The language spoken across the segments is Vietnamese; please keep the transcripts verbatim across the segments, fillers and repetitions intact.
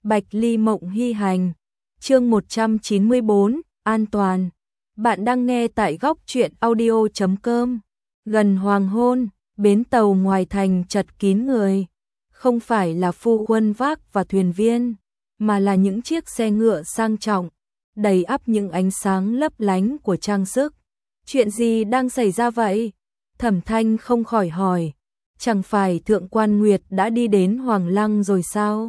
Bạch Ly Mộng Hy Hành, chương một trăm chín mươi bốn, An toàn. Bạn đang nghe tại góc truyện audio chấm com. Gần hoàng hôn, bến tàu ngoài thành chật kín người. Không phải là phu quân vác và thuyền viên, mà là những chiếc xe ngựa sang trọng, đầy ắp những ánh sáng lấp lánh của trang sức. Chuyện gì đang xảy ra vậy? Thẩm Thanh không khỏi hỏi. Chẳng phải Thượng Quan Nguyệt đã đi đến Hoàng Lăng rồi sao?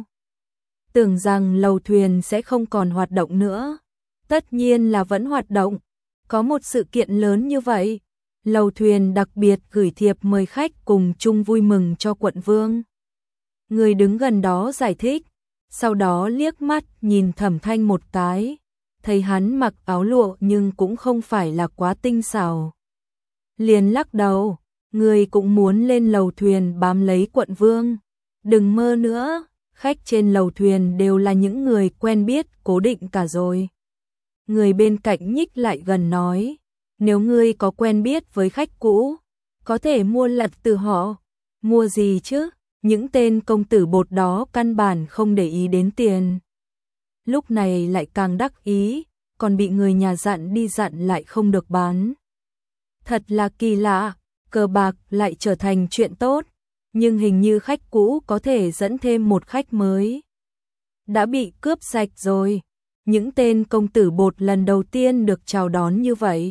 Tưởng rằng lầu thuyền sẽ không còn hoạt động nữa. Tất nhiên là vẫn hoạt động. Có một sự kiện lớn như vậy. Lầu thuyền đặc biệt gửi thiệp mời khách cùng chung vui mừng cho quận vương. Người đứng gần đó giải thích. Sau đó liếc mắt nhìn Thẩm Thanh một cái. Thấy hắn mặc áo lụa nhưng cũng không phải là quá tinh xảo. Liền lắc đầu. Người cũng muốn lên lầu thuyền bám lấy quận vương. Đừng mơ nữa. Khách trên lầu thuyền đều là những người quen biết cố định cả rồi. Người bên cạnh nhích lại gần nói. Nếu ngươi có quen biết với khách cũ, có thể mua lật từ họ. Mua gì chứ? Những tên công tử bột đó căn bản không để ý đến tiền. Lúc này lại càng đắc ý, còn bị người nhà dặn đi dặn lại không được bán. Thật là kỳ lạ, cờ bạc lại trở thành chuyện tốt. Nhưng hình như khách cũ có thể dẫn thêm một khách mới. Đã bị cướp sạch rồi. Những tên công tử bột lần đầu tiên được chào đón như vậy.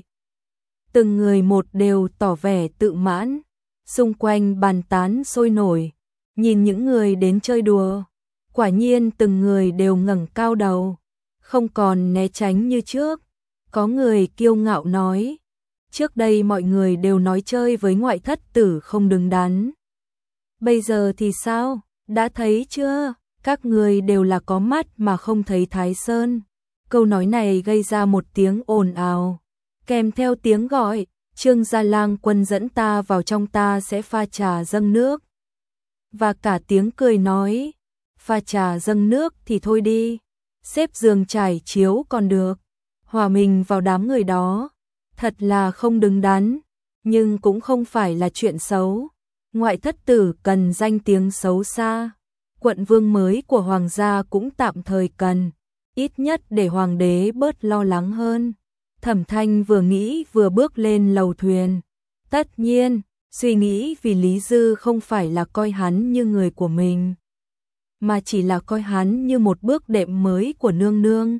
Từng người một đều tỏ vẻ tự mãn. Xung quanh bàn tán sôi nổi. Nhìn những người đến chơi đùa. Quả nhiên từng người đều ngẩng cao đầu. Không còn né tránh như trước. Có người kiêu ngạo nói. Trước đây mọi người đều nói chơi với ngoại thất tử không đứng đắn. Bây giờ thì sao? Đã thấy chưa? Các người đều là có mắt mà không thấy Thái Sơn. Câu nói này gây ra một tiếng ồn ào. Kèm theo tiếng gọi, Trương Gia Lang Quân dẫn ta vào trong, ta sẽ pha trà dâng nước. Và cả tiếng cười nói, pha trà dâng nước thì thôi đi. Xếp giường trải chiếu còn được. Hòa mình vào đám người đó. Thật là không đứng đắn. Nhưng cũng không phải là chuyện xấu. Ngoại thất tử cần danh tiếng xấu xa. Quận vương mới của hoàng gia cũng tạm thời cần. Ít nhất để hoàng đế bớt lo lắng hơn. Thẩm Thanh vừa nghĩ vừa bước lên lầu thuyền. Tất nhiên, suy nghĩ vì Lý Dư không phải là coi hắn như người của mình. Mà chỉ là coi hắn như một bước đệm mới của nương nương.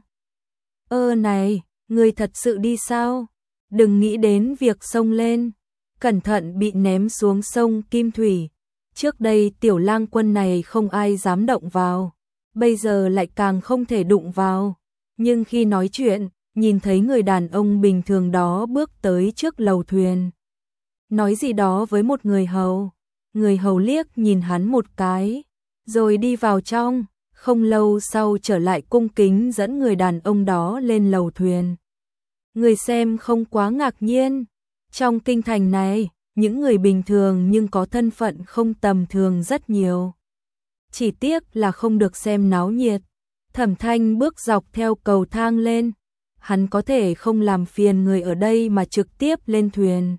Ơ này, người thật sự đi sao? Đừng nghĩ đến việc xông lên. Cẩn thận bị ném xuống sông Kim Thủy. Trước đây tiểu lang quân này không ai dám động vào. Bây giờ lại càng không thể đụng vào. Nhưng khi nói chuyện, nhìn thấy người đàn ông bình thường đó bước tới trước lầu thuyền. Nói gì đó với một người hầu. Người hầu liếc nhìn hắn một cái. Rồi đi vào trong. Không lâu sau trở lại cung kính dẫn người đàn ông đó lên lầu thuyền. Người xem không quá ngạc nhiên. Trong kinh thành này, những người bình thường nhưng có thân phận không tầm thường rất nhiều. Chỉ tiếc là không được xem náo nhiệt. Thẩm Thanh bước dọc theo cầu thang lên. Hắn có thể không làm phiền người ở đây mà trực tiếp lên thuyền.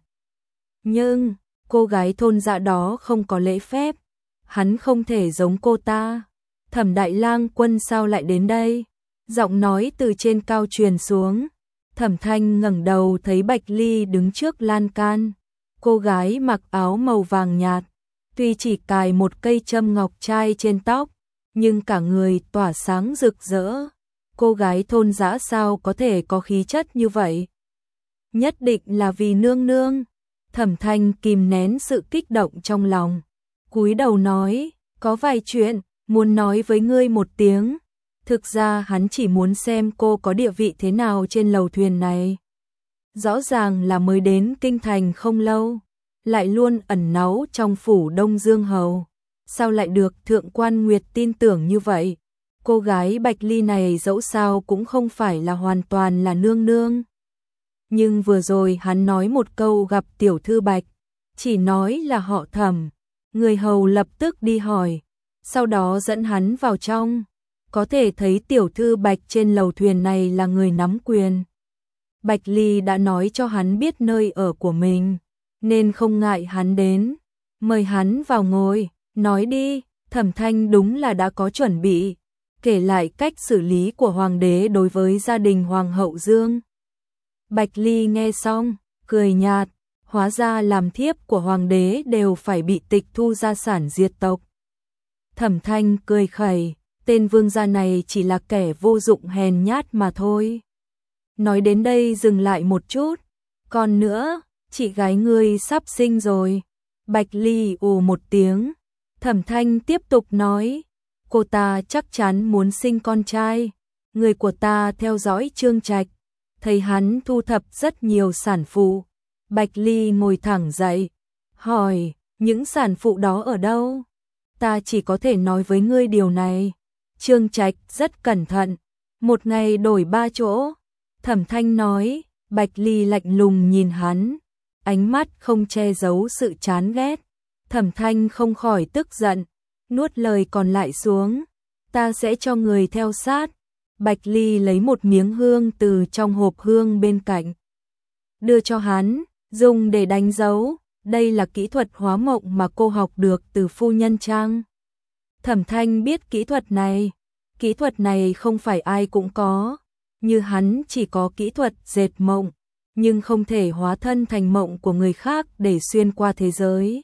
Nhưng, cô gái thôn dạ đó không có lễ phép. Hắn không thể giống cô ta. Thẩm Đại Lang Quân sao lại đến đây? Giọng nói từ trên cao truyền xuống. Thẩm Thanh ngẩng đầu thấy Bạch Ly đứng trước lan can. Cô gái mặc áo màu vàng nhạt, tuy chỉ cài một cây châm ngọc trai trên tóc, nhưng cả người tỏa sáng rực rỡ. Cô gái thôn dã sao có thể có khí chất như vậy? Nhất định là vì nương nương. Thẩm Thanh kìm nén sự kích động trong lòng. Cúi đầu nói, có vài chuyện, muốn nói với ngươi một tiếng. Thực ra hắn chỉ muốn xem cô có địa vị thế nào trên lầu thuyền này. Rõ ràng là mới đến kinh thành không lâu, lại luôn ẩn náu trong phủ Đông Dương Hầu. Sao lại được Thượng Quan Nguyệt tin tưởng như vậy? Cô gái Bạch Ly này dẫu sao cũng không phải là hoàn toàn là nương nương. Nhưng vừa rồi hắn nói một câu gặp tiểu thư Bạch, chỉ nói là họ Thẩm. Người hầu lập tức đi hỏi, sau đó dẫn hắn vào trong. Có thể thấy tiểu thư Bạch trên lầu thuyền này là người nắm quyền. Bạch Ly đã nói cho hắn biết nơi ở của mình, nên không ngại hắn đến. Mời hắn vào ngồi, nói đi. Thẩm Thanh đúng là đã có chuẩn bị. kể lại cách xử lý của hoàng đế đối với gia đình hoàng hậu Dương. Bạch Ly nghe xong, cười nhạt, hóa ra làm thiếp của hoàng đế đều phải bị tịch thu gia sản diệt tộc. Thẩm Thanh cười khẩy, tên vương gia này chỉ là kẻ vô dụng hèn nhát mà thôi. Nói đến đây dừng lại một chút, còn nữa, chị gái ngươi sắp sinh rồi. Bạch Ly ù một tiếng, Thẩm Thanh tiếp tục nói, cô ta chắc chắn muốn sinh con trai. Người của ta theo dõi Trương Trạch, thấy hắn thu thập rất nhiều sản phụ. Bạch Ly ngồi thẳng dậy, hỏi, những sản phụ đó ở đâu? Ta chỉ có thể nói với ngươi điều này. Trương Trạch rất cẩn thận, một ngày đổi ba chỗ. Thẩm Thanh nói. Bạch Ly lạnh lùng nhìn hắn, ánh mắt không che giấu sự chán ghét. Thẩm Thanh không khỏi tức giận, nuốt lời còn lại xuống. Ta sẽ cho người theo sát. Bạch Ly lấy một miếng hương từ trong hộp hương bên cạnh, đưa cho hắn, dùng để đánh dấu. Đây là kỹ thuật hóa mộng mà cô học được từ phu nhân Trang. Thẩm Thanh biết kỹ thuật này. Kỹ thuật này không phải ai cũng có. Như hắn chỉ có kỹ thuật dệt mộng, nhưng không thể hóa thân thành mộng của người khác để xuyên qua thế giới.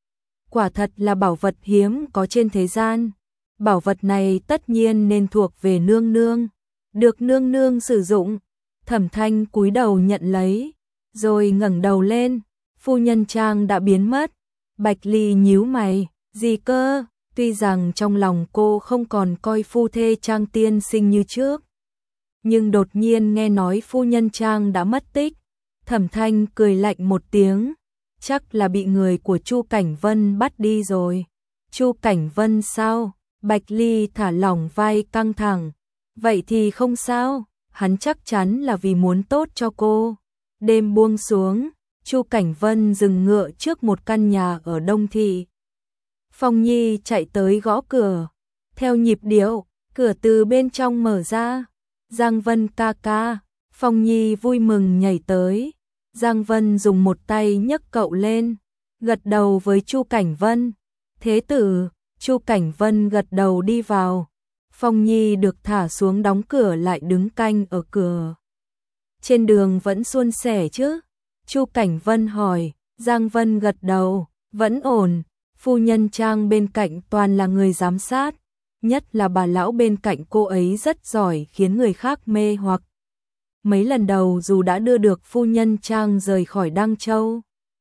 Quả thật là bảo vật hiếm có trên thế gian. Bảo vật này tất nhiên nên thuộc về nương nương, được nương nương sử dụng. Thẩm Thanh cúi đầu nhận lấy, rồi ngẩng đầu lên. Phu nhân Trang đã biến mất. Bạch Ly nhíu mày, gì cơ? Tuy rằng trong lòng cô không còn coi phu thê Trang tiên sinh như trước, nhưng đột nhiên nghe nói phu nhân Trang đã mất tích. Thẩm Thanh cười lạnh một tiếng, chắc là bị người của Chu Cảnh Vân bắt đi rồi. Chu Cảnh Vân sao? Bạch Ly thả lỏng vai căng thẳng. Vậy thì không sao, hắn chắc chắn là vì muốn tốt cho cô. Đêm buông xuống, Chu Cảnh Vân dừng ngựa trước một căn nhà ở Đông Thị. Phong Nhi chạy tới gõ cửa, theo nhịp điệu, cửa từ bên trong mở ra. Giang Vân ca ca. Phong Nhi vui mừng nhảy tới. Giang Vân dùng một tay nhấc cậu lên, gật đầu với Chu Cảnh Vân. Thế tử. Chu Cảnh Vân gật đầu đi vào. Phong Nhi được thả xuống đóng cửa lại đứng canh ở cửa. Trên đường vẫn suôn sẻ chứ? Chu Cảnh Vân hỏi. Giang Vân gật đầu, vẫn ổn. Phu nhân Trang bên cạnh toàn là người giám sát, nhất là bà lão bên cạnh cô ấy rất giỏi khiến người khác mê hoặc. Mấy lần đầu dù đã đưa được phu nhân Trang rời khỏi Đăng Châu,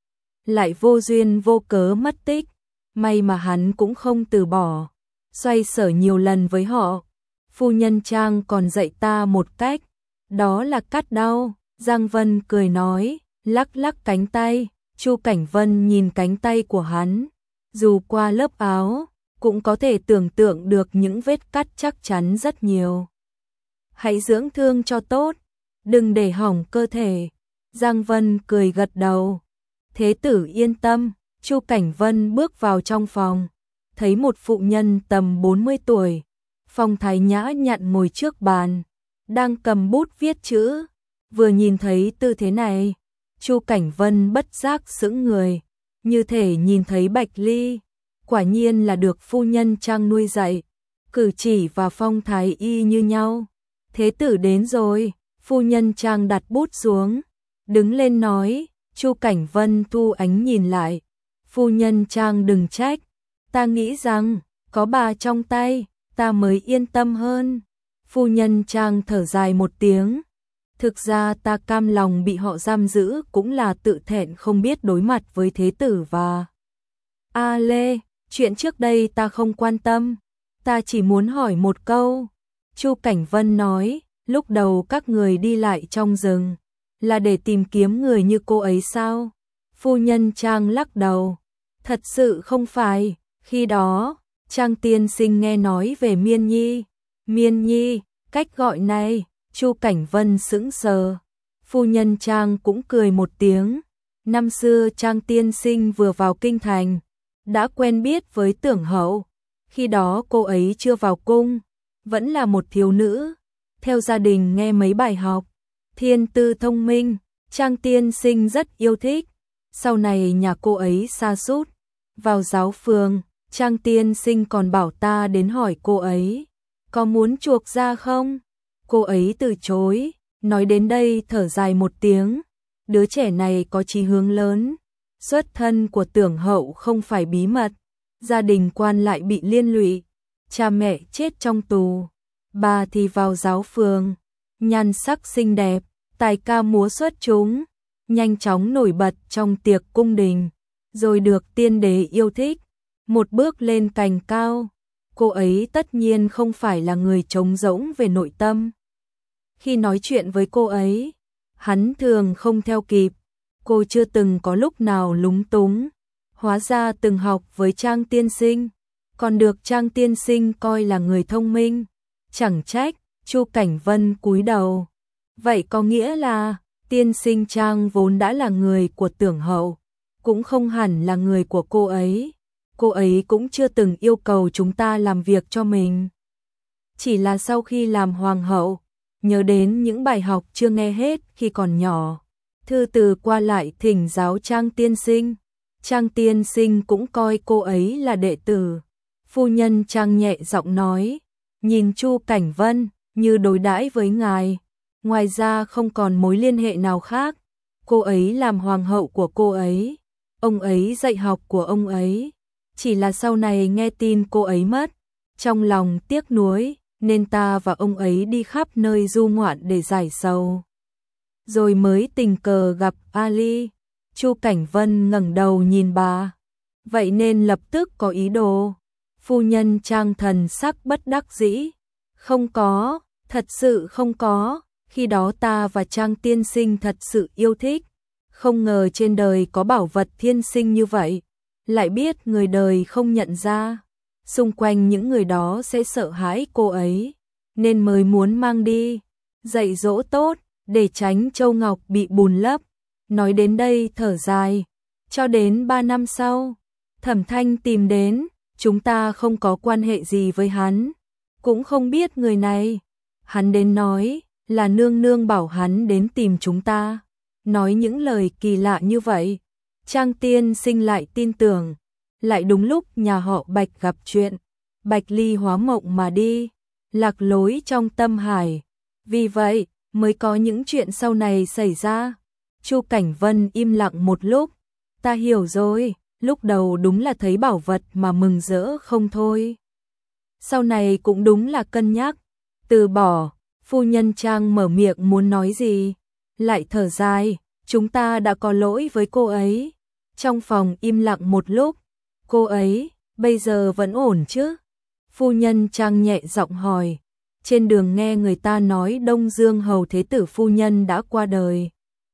lại vô duyên vô cớ mất tích, may mà hắn cũng không từ bỏ, xoay sở nhiều lần với họ. Phu nhân Trang còn dạy ta một cách, đó là cắt đau. Giang Vân cười nói, lắc lắc cánh tay. Chu Cảnh Vân nhìn cánh tay của hắn, dù qua lớp áo, cũng có thể tưởng tượng được những vết cắt chắc chắn rất nhiều. Hãy dưỡng thương cho tốt, đừng để hỏng cơ thể. Giang Vân cười gật đầu. Thế tử yên tâm. Chu Cảnh Vân bước vào trong phòng, thấy một phụ nhân tầm bốn mươi tuổi, phong thái nhã nhặn ngồi trước bàn, đang cầm bút viết chữ. Vừa nhìn thấy tư thế này, Chu Cảnh Vân bất giác sững người, như thể nhìn thấy Bạch Ly. Quả nhiên là được phu nhân Trang nuôi dạy, cử chỉ và phong thái y như nhau. Thế tử đến rồi. Phu nhân Trang đặt bút xuống, đứng lên nói. Chu Cảnh Vân thu ánh nhìn lại. Phu nhân Trang đừng trách, ta nghĩ rằng có bà trong tay, ta mới yên tâm hơn. Phu nhân Trang thở dài một tiếng. Thực ra ta cam lòng bị họ giam giữ cũng là tự thẹn không biết đối mặt với thế tử và A Lê. Chuyện trước đây ta không quan tâm, ta chỉ muốn hỏi một câu. Chu Cảnh Vân nói, lúc đầu các người đi lại trong rừng, là để tìm kiếm người như cô ấy sao? Phu nhân Trang lắc đầu, thật sự không phải, khi đó, Trang tiên sinh nghe nói về Miên Nhi. Miên Nhi, cách gọi này. Chu Cảnh Vân sững sờ. Phu nhân Trang cũng cười một tiếng. Năm xưa Trang tiên sinh vừa vào kinh thành, đã quen biết với Tưởng Hậu. Khi đó cô ấy chưa vào cung, vẫn là một thiếu nữ. Theo gia đình nghe mấy bài học, thiên tư thông minh, Trang tiên sinh rất yêu thích. Sau này nhà cô ấy sa sút vào giáo phường, Trang tiên sinh còn bảo ta đến hỏi cô ấy có muốn chuộc ra không? Cô ấy từ chối, nói đến đây thở dài một tiếng, đứa trẻ này có chí hướng lớn, xuất thân của Tưởng Hậu không phải bí mật, gia đình quan lại bị liên lụy, cha mẹ chết trong tù, bà thì vào giáo phường, nhan sắc xinh đẹp, tài ca múa xuất chúng, nhanh chóng nổi bật trong tiệc cung đình, rồi được tiên đế yêu thích, một bước lên cành cao. Cô ấy tất nhiên không phải là người trống rỗng về nội tâm. Khi nói chuyện với cô ấy, hắn thường không theo kịp, cô chưa từng có lúc nào lúng túng. Hóa ra từng học với Trang tiên sinh, còn được Trang tiên sinh coi là người thông minh. Chẳng trách, Chu Cảnh Vân cúi đầu. Vậy có nghĩa là, tiên sinh Trang vốn đã là người của Tưởng Hậu, cũng không hẳn là người của cô ấy. Cô ấy cũng chưa từng yêu cầu chúng ta làm việc cho mình. Chỉ là sau khi làm hoàng hậu, nhớ đến những bài học chưa nghe hết khi còn nhỏ, thư từ qua lại thỉnh giáo Trang tiên sinh. Trang tiên sinh cũng coi cô ấy là đệ tử. Phu nhân Trang nhẹ giọng nói, nhìn Chu Cảnh Vân như đối đãi với ngài, ngoài ra không còn mối liên hệ nào khác. Cô ấy làm hoàng hậu của cô ấy, ông ấy dạy học của ông ấy. Chỉ là sau này nghe tin cô ấy mất, trong lòng tiếc nuối, nên ta và ông ấy đi khắp nơi du ngoạn để giải sầu. Rồi mới tình cờ gặp Ali. Chu Cảnh Vân ngẩng đầu nhìn bà, vậy nên lập tức có ý đồ. Phu nhân Trang thần sắc bất đắc dĩ, không có, thật sự không có, khi đó ta và Trang tiên sinh thật sự yêu thích, không ngờ trên đời có bảo vật thiên sinh như vậy, lại biết người đời không nhận ra, xung quanh những người đó sẽ sợ hãi cô ấy, nên mới muốn mang đi, dạy dỗ tốt, để tránh châu ngọc bị bùn lấp. Nói đến đây thở dài, cho đến ba năm sau, Thẩm Thanh tìm đến, chúng ta không có quan hệ gì với hắn, cũng không biết người này. Hắn đến nói là nương nương bảo hắn đến tìm chúng ta, nói những lời kỳ lạ như vậy. Trang tiên sinh lại tin tưởng, lại đúng lúc nhà họ Bạch gặp chuyện, Bạch Ly hóa mộng mà đi, lạc lối trong tâm hải, vì vậy mới có những chuyện sau này xảy ra. Chu Cảnh Vân im lặng một lúc, ta hiểu rồi, lúc đầu đúng là thấy bảo vật mà mừng rỡ không thôi. Sau này cũng đúng là cân nhắc, từ bỏ. Phu nhân Trang mở miệng muốn nói gì, lại thở dài, chúng ta đã có lỗi với cô ấy. Trong phòng im lặng một lúc, cô ấy, bây giờ vẫn ổn chứ? Phu nhân Trang nhẹ giọng hỏi, trên đường nghe người ta nói Đông Dương hầu thế tử phu nhân đã qua đời.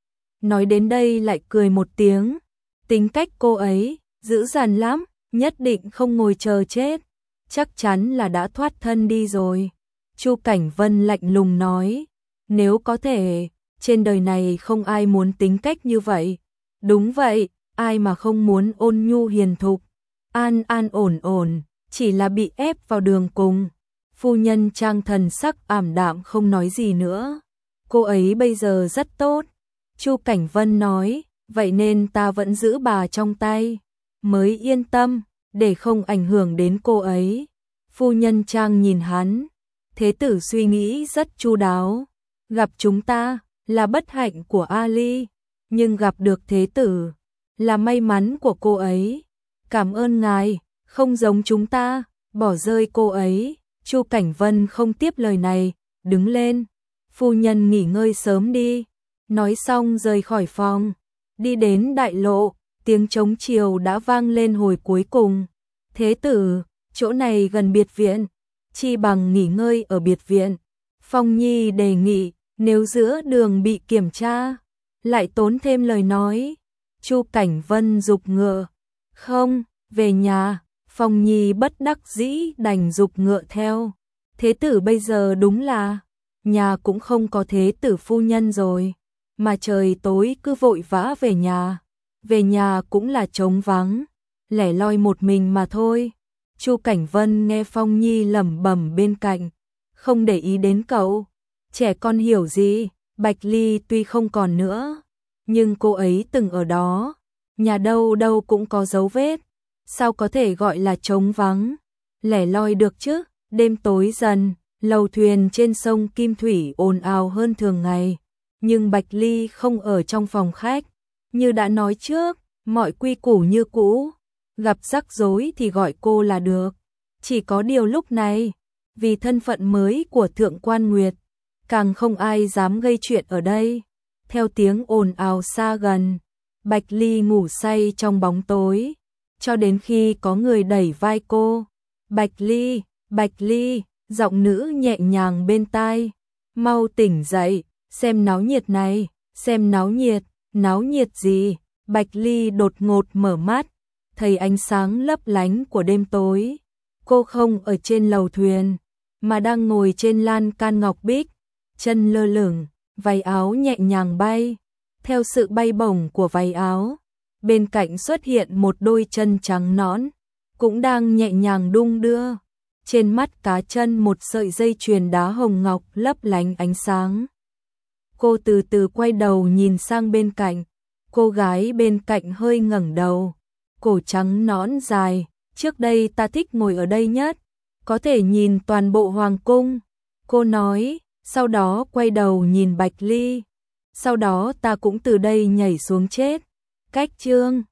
Nói đến đây lại cười một tiếng, tính cách cô ấy, dữ dằn lắm, nhất định không ngồi chờ chết, chắc chắn là đã thoát thân đi rồi. Chu Cảnh Vân lạnh lùng nói, nếu có thể, trên đời này không ai muốn tính cách như vậy. Đúng vậy, ai mà không muốn ôn nhu hiền thục, an an ổn ổn, chỉ là bị ép vào đường cùng. Phu nhân Trang thần sắc ảm đạm không nói gì nữa. Cô ấy bây giờ rất tốt. Chu Cảnh Vân nói, vậy nên ta vẫn giữ bà trong tay, mới yên tâm, để không ảnh hưởng đến cô ấy. Phu nhân Trang nhìn hắn, thế tử suy nghĩ rất chu đáo, gặp chúng ta là bất hạnh của Ali, nhưng gặp được thế tử là may mắn của cô ấy. Cảm ơn ngài, không giống chúng ta, bỏ rơi cô ấy. Chu Cảnh Vân không tiếp lời này, đứng lên, phu nhân nghỉ ngơi sớm đi. Nói xong rời khỏi phòng, đi đến đại lộ, tiếng trống chiều đã vang lên hồi cuối cùng. Thế tử, chỗ này gần biệt viện, chi bằng nghỉ ngơi ở biệt viện. Phong Nhi đề nghị, nếu giữa đường bị kiểm tra, lại tốn thêm lời nói. Chu Cảnh Vân giục ngựa, không, về nhà. Phong Nhi bất đắc dĩ đành giục ngựa theo. Thế tử bây giờ đúng là, nhà cũng không có thế tử phu nhân rồi, mà trời tối cứ vội vã về nhà. Về nhà cũng là trống vắng, lẻ loi một mình mà thôi. Chu Cảnh Vân nghe Phong Nhi lẩm bẩm bên cạnh, không để ý đến cậu. Trẻ con hiểu gì, Bạch Ly tuy không còn nữa, nhưng cô ấy từng ở đó, nhà đâu đâu cũng có dấu vết, sao có thể gọi là trống vắng, lẻ loi được chứ. Đêm tối dần, Lầu thuyền trên sông Kim Thủy ồn ào hơn thường ngày, nhưng Bạch Ly không ở trong phòng khách. Như đã nói trước, mọi quy củ như cũ, gặp rắc rối thì gọi cô là được. Chỉ có điều lúc này, vì thân phận mới của Thượng Quan Nguyệt, càng không ai dám gây chuyện ở đây. Theo tiếng ồn ào xa gần, Bạch Ly ngủ say trong bóng tối, cho đến khi có người đẩy vai cô. Bạch Ly, Bạch Ly, giọng nữ nhẹ nhàng bên tai. Mau tỉnh dậy, xem náo nhiệt này, xem náo nhiệt, náo nhiệt gì? Bạch Ly đột ngột mở mắt, thấy ánh sáng lấp lánh của đêm tối. Cô không ở trên lầu thuyền, mà đang ngồi trên lan can ngọc bích, chân lơ lửng, váy áo nhẹ nhàng bay. Theo sự bay bổng của váy áo, bên cạnh xuất hiện một đôi chân trắng nõn, cũng đang nhẹ nhàng đung đưa. Trên mắt cá chân một sợi dây chuyền đá hồng ngọc lấp lánh ánh sáng. Cô từ từ quay đầu nhìn sang bên cạnh, cô gái bên cạnh hơi ngẩng đầu, cổ trắng nõn dài, trước đây ta thích ngồi ở đây nhất, có thể nhìn toàn bộ hoàng cung. Cô nói, sau đó quay đầu nhìn Bạch Ly, sau đó ta cũng từ đây nhảy xuống chết. Cách chương